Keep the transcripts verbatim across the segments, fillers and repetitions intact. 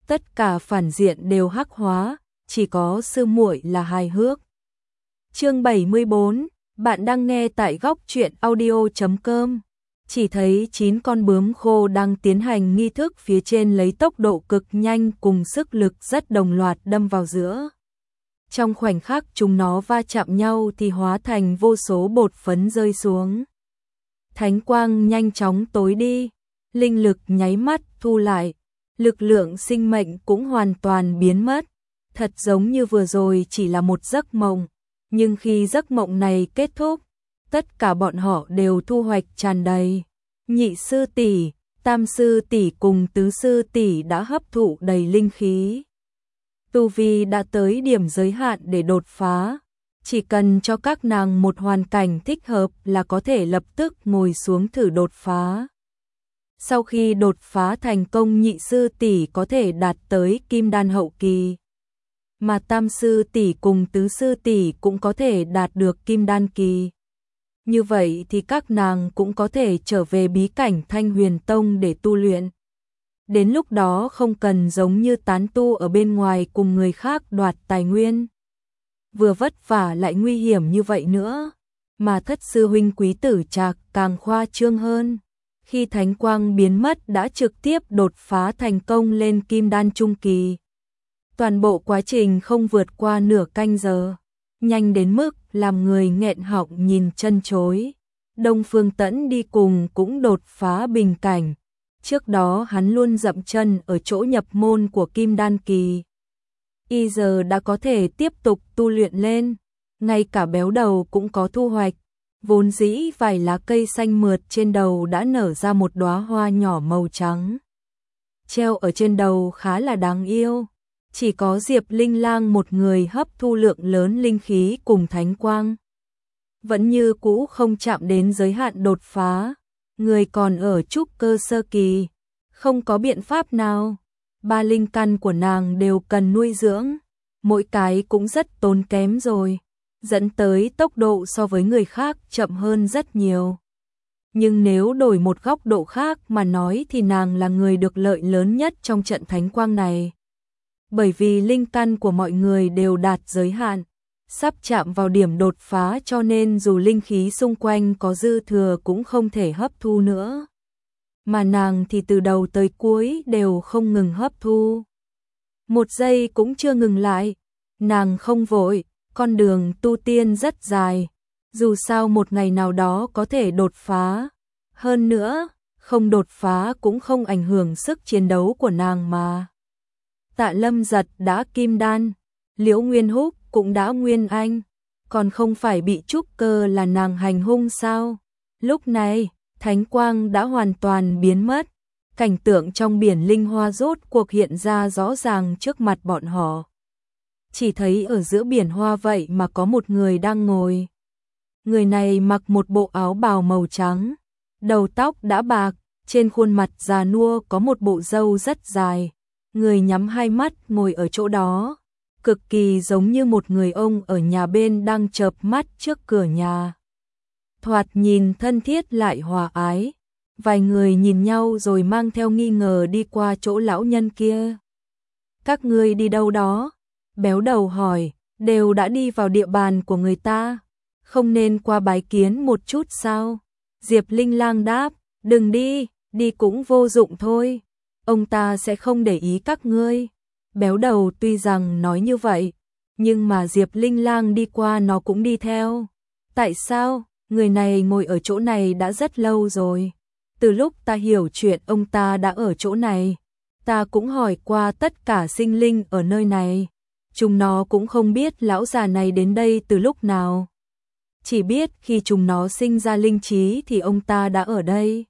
tất cả phản diện đều hắc hóa, chỉ có sư muội là hài hước. Chương bảy mươi bốn, bạn đang nghe tại góc truyện audio chấm com. Chỉ thấy chín con bướm khô đang tiến hành nghi thức phía trên lấy tốc độ cực nhanh cùng sức lực rất đồng loạt đâm vào giữa. Trong khoảnh khắc chúng nó va chạm nhau thì hóa thành vô số bột phấn rơi xuống. Thánh quang nhanh chóng tối đi, linh lực nháy mắt thu lại, lực lượng sinh mệnh cũng hoàn toàn biến mất. Thật giống như vừa rồi chỉ là một giấc mộng, nhưng khi giấc mộng này kết thúc, tất cả bọn họ đều thu hoạch tràn đầy. Nhị sư tỷ, tam sư tỷ cùng tứ sư tỷ đã hấp thụ đầy linh khí. Tu vi đã tới điểm giới hạn để đột phá, chỉ cần cho các nàng một hoàn cảnh thích hợp là có thể lập tức ngồi xuống thử đột phá. Sau khi đột phá thành công, nhị sư tỷ có thể đạt tới kim đan hậu kỳ, mà tam sư tỷ cùng tứ sư tỷ cũng có thể đạt được kim đan kỳ. Như vậy thì các nàng cũng có thể trở về bí cảnh Thanh Huyền Tông để tu luyện. Đến lúc đó không cần giống như tán tu ở bên ngoài cùng người khác đoạt tài nguyên, vừa vất vả lại nguy hiểm như vậy nữa. Mà thất sư huynh Quý Tử Trạc càng khoa trương hơn, khi thánh quang biến mất đã trực tiếp đột phá thành công lên kim đan trung kỳ. Toàn bộ quá trình không vượt qua nửa canh giờ, nhanh đến mức làm người nghẹn họng nhìn chân chối. Đông Phương Tẫn đi cùng cũng đột phá bình cảnh. Trước đó hắn luôn dậm chân ở chỗ nhập môn của kim đan kỳ, y giờ đã có thể tiếp tục tu luyện lên. Ngay cả béo đầu cũng có thu hoạch, vốn dĩ vài lá cây xanh mượt trên đầu đã nở ra một đóa hoa nhỏ màu trắng, treo ở trên đầu khá là đáng yêu. Chỉ có Diệp Linh Lang một người hấp thu lượng lớn linh khí cùng thánh quang, vẫn như cũ không chạm đến giới hạn đột phá. Người còn ở trúc cơ sơ kỳ, không có biện pháp nào. Ba linh căn của nàng đều cần nuôi dưỡng, mỗi cái cũng rất tốn kém rồi, dẫn tới tốc độ so với người khác chậm hơn rất nhiều. Nhưng nếu đổi một góc độ khác mà nói thì nàng là người được lợi lớn nhất trong trận thánh quang này. Bởi vì linh căn của mọi người đều đạt giới hạn, sắp chạm vào điểm đột phá, cho nên dù linh khí xung quanh có dư thừa cũng không thể hấp thu nữa. Mà nàng thì từ đầu tới cuối đều không ngừng hấp thu. Một giây cũng chưa ngừng lại. Nàng không vội, con đường tu tiên rất dài. Dù sao một ngày nào đó có thể đột phá. Hơn nữa, không đột phá cũng không ảnh hưởng sức chiến đấu của nàng mà. Tạ Lâm Giật đã kim đan, Liễu Nguyên Húc cũng đã nguyên anh, còn không phải bị trúc cơ là nàng hành hung sao? Lúc này, thánh quang đã hoàn toàn biến mất, cảnh tượng trong biển linh hoa rốt cuộc hiện ra rõ ràng trước mặt bọn họ. Chỉ thấy ở giữa biển hoa vậy mà có một người đang ngồi. Người này mặc một bộ áo bào màu trắng, đầu tóc đã bạc, trên khuôn mặt già nua có một bộ râu rất dài. Người nhắm hai mắt ngồi ở chỗ đó, cực kỳ giống như một người ông ở nhà bên đang chợp mắt trước cửa nhà. Thoạt nhìn thân thiết lại hòa ái. Vài người nhìn nhau rồi mang theo nghi ngờ đi qua chỗ lão nhân kia. Các ngươi đi đâu đó? Béo đầu hỏi. Đều đã đi vào địa bàn của người ta, không nên qua bái kiến một chút sao? Diệp Linh Lang đáp. Đừng đi, đi cũng vô dụng thôi, ông ta sẽ không để ý các ngươi. Béo đầu tuy rằng nói như vậy, nhưng mà Diệp Linh Lang đi qua nó cũng đi theo. Tại sao? Người này ngồi ở chỗ này đã rất lâu rồi. Từ lúc ta hiểu chuyện ông ta đã ở chỗ này. Ta cũng hỏi qua tất cả sinh linh ở nơi này. Chúng nó cũng không biết lão già này đến đây từ lúc nào. Chỉ biết khi chúng nó sinh ra linh trí thì ông ta đã ở đây.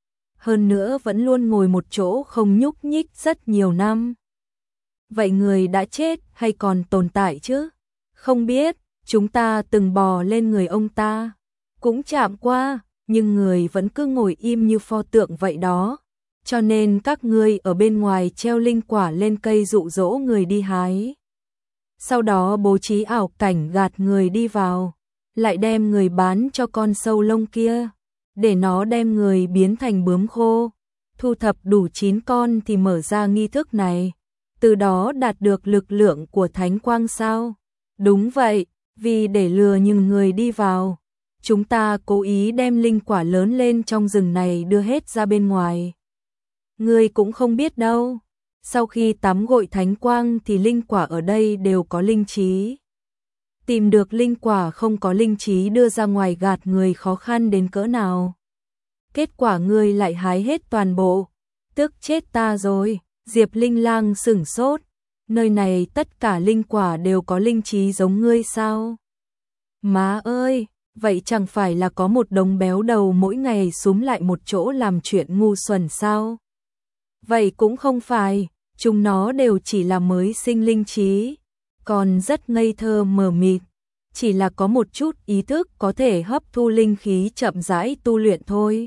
Hơn nữa vẫn luôn ngồi một chỗ không nhúc nhích rất nhiều năm. Vậy người đã chết hay còn tồn tại chứ? Không biết, chúng ta từng bò lên người ông ta, cũng chạm qua, nhưng người vẫn cứ ngồi im như pho tượng vậy đó. Cho nên các ngươi ở bên ngoài treo linh quả lên cây dụ dỗ người đi hái. Sau đó bố trí ảo cảnh gạt người đi vào, lại đem người bán cho con sâu lông kia, để nó đem người biến thành bướm khô. Thu thập đủ chín con thì mở ra nghi thức này. từ đó đạt được lực lượng của thánh quang sao? Đúng vậy, vì để lừa những người đi vào, chúng ta cố ý đem linh quả lớn lên trong rừng này đưa hết ra bên ngoài. Ngươi cũng không biết đâu, sau khi tắm gội thánh quang thì linh quả ở đây đều có linh trí. Tìm được linh quả không có linh trí đưa ra ngoài gạt người khó khăn đến cỡ nào. Kết quả ngươi lại hái hết toàn bộ, tức chết ta rồi. Diệp Linh Lang sửng sốt, nơi này tất cả linh quả đều có linh trí giống ngươi sao? Má ơi, vậy chẳng phải là có một đống béo đầu mỗi ngày súm lại một chỗ làm chuyện ngu xuẩn sao? Vậy cũng không phải, chúng nó đều chỉ là mới sinh linh trí, còn rất ngây thơ mờ mịt, chỉ là có một chút ý thức có thể hấp thu linh khí chậm rãi tu luyện thôi.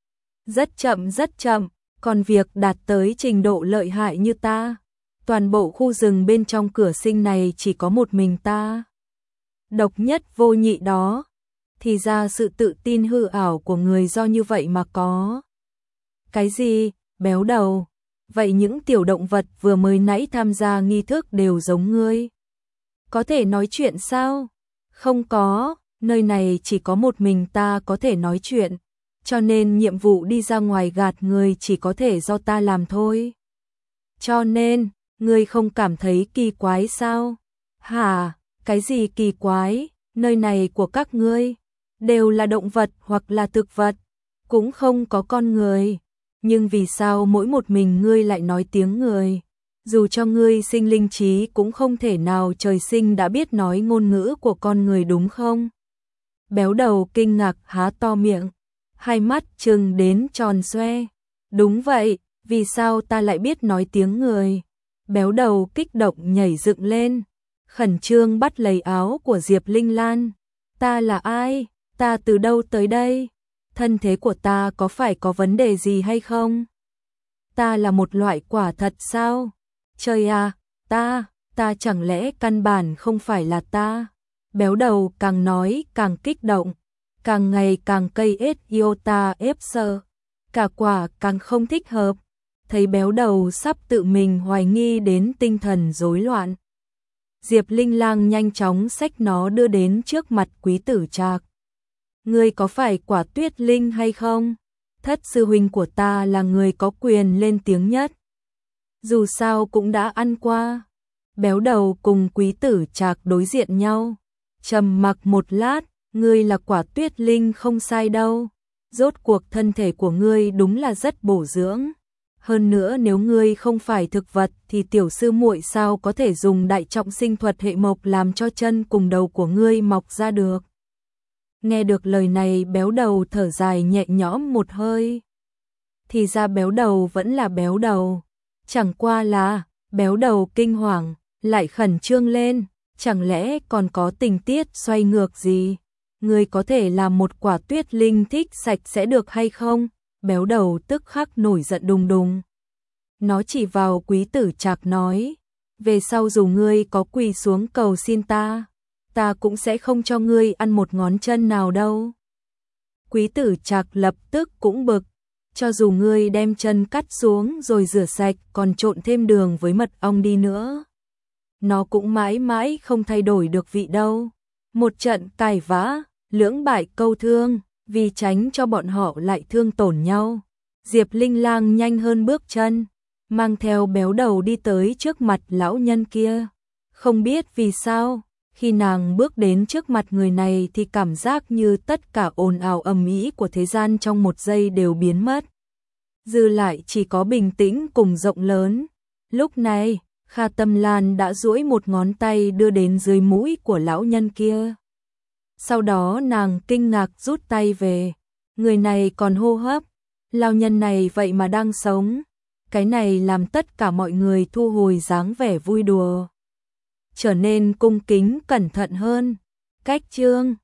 Rất chậm rất chậm, còn việc đạt tới trình độ lợi hại như ta, toàn bộ khu rừng bên trong cửa sinh này chỉ có một mình ta. Độc nhất vô nhị đó, thì ra sự tự tin hư ảo của người do như vậy mà có. Cái gì, béo đầu? Vậy những tiểu động vật vừa mới nãy tham gia nghi thức đều giống ngươi? Có thể nói chuyện sao? Không có, nơi này chỉ có một mình ta có thể nói chuyện, cho nên nhiệm vụ đi ra ngoài gạt người chỉ có thể do ta làm thôi. Cho nên, ngươi không cảm thấy kỳ quái sao? Hả, cái gì kỳ quái? Nơi này của các ngươi đều là động vật hoặc là thực vật, cũng không có con người. Nhưng vì sao mỗi một mình ngươi lại nói tiếng người? Dù cho ngươi sinh linh trí cũng không thể nào trời sinh đã biết nói ngôn ngữ của con người đúng không? Béo đầu kinh ngạc há to miệng, hai mắt trừng đến tròn xoe. Đúng vậy, vì sao ta lại biết nói tiếng người? Béo đầu kích động nhảy dựng lên, khẩn trương bắt lấy áo của Diệp Linh Lan. Ta là ai? Ta từ đâu tới đây? Thân thế của ta có phải có vấn đề gì hay không? Ta là một loại quả thật sao? Trời à, ta, ta chẳng lẽ căn bản không phải là ta? Béo đầu càng nói càng kích động, càng ngày càng cây ết iota ép sơ, cả quả càng không thích hợp. Thấy béo đầu sắp tự mình hoài nghi đến tinh thần rối loạn, Diệp Linh Lang nhanh chóng xách nó đưa đến trước mặt Quý Tử Trạc. Ngươi có phải Quả Tuyết Linh hay không? Thất sư huynh của ta là người có quyền lên tiếng nhất. Dù sao cũng đã ăn qua. Béo đầu cùng Quý Tử Trạc đối diện nhau, trầm mặc một lát. Ngươi là Quả Tuyết Linh không sai đâu. Rốt cuộc thân thể của ngươi đúng là rất bổ dưỡng. Hơn nữa nếu ngươi không phải thực vật thì tiểu sư muội sao có thể dùng đại trọng sinh thuật hệ mộc làm cho chân cùng đầu của ngươi mọc ra được. Nghe được lời này béo đầu thở dài nhẹ nhõm một hơi. Thì ra béo đầu vẫn là béo đầu. Chẳng qua là béo đầu kinh hoàng, lại khẩn trương lên. Chẳng lẽ còn có tình tiết xoay ngược gì? Ngươi có thể làm một Quả Tuyết Linh thích sạch sẽ được hay không? Béo đầu tức khắc nổi giận đùng đùng. Nó chỉ vào Quý Tử Trạc nói, về sau dù ngươi có quỳ xuống cầu xin ta, ta cũng sẽ không cho ngươi ăn một ngón chân nào đâu. Quý Tử Trạc lập tức cũng bực, cho dù ngươi đem chân cắt xuống rồi rửa sạch còn trộn thêm đường với mật ong đi nữa, nó cũng mãi mãi không thay đổi được vị đâu. Một trận cãi vã, lưỡng bại câu thương, vì tránh cho bọn họ lại thương tổn nhau. Diệp Linh Lang nhanh hơn bước chân, mang theo béo đầu đi tới trước mặt lão nhân kia. Không biết vì sao, khi nàng bước đến trước mặt người này thì cảm giác như tất cả ồn ào ầm ĩ của thế gian trong một giây đều biến mất. Dư lại chỉ có bình tĩnh cùng rộng lớn. Lúc này, Kha Tâm Lan đã duỗi một ngón tay đưa đến dưới mũi của lão nhân kia. Sau đó nàng kinh ngạc rút tay về. Người này còn hô hấp. Lão nhân này vậy mà đang sống. Cái này làm tất cả mọi người thu hồi dáng vẻ vui đùa, trở nên cung kính cẩn thận hơn. Cách chương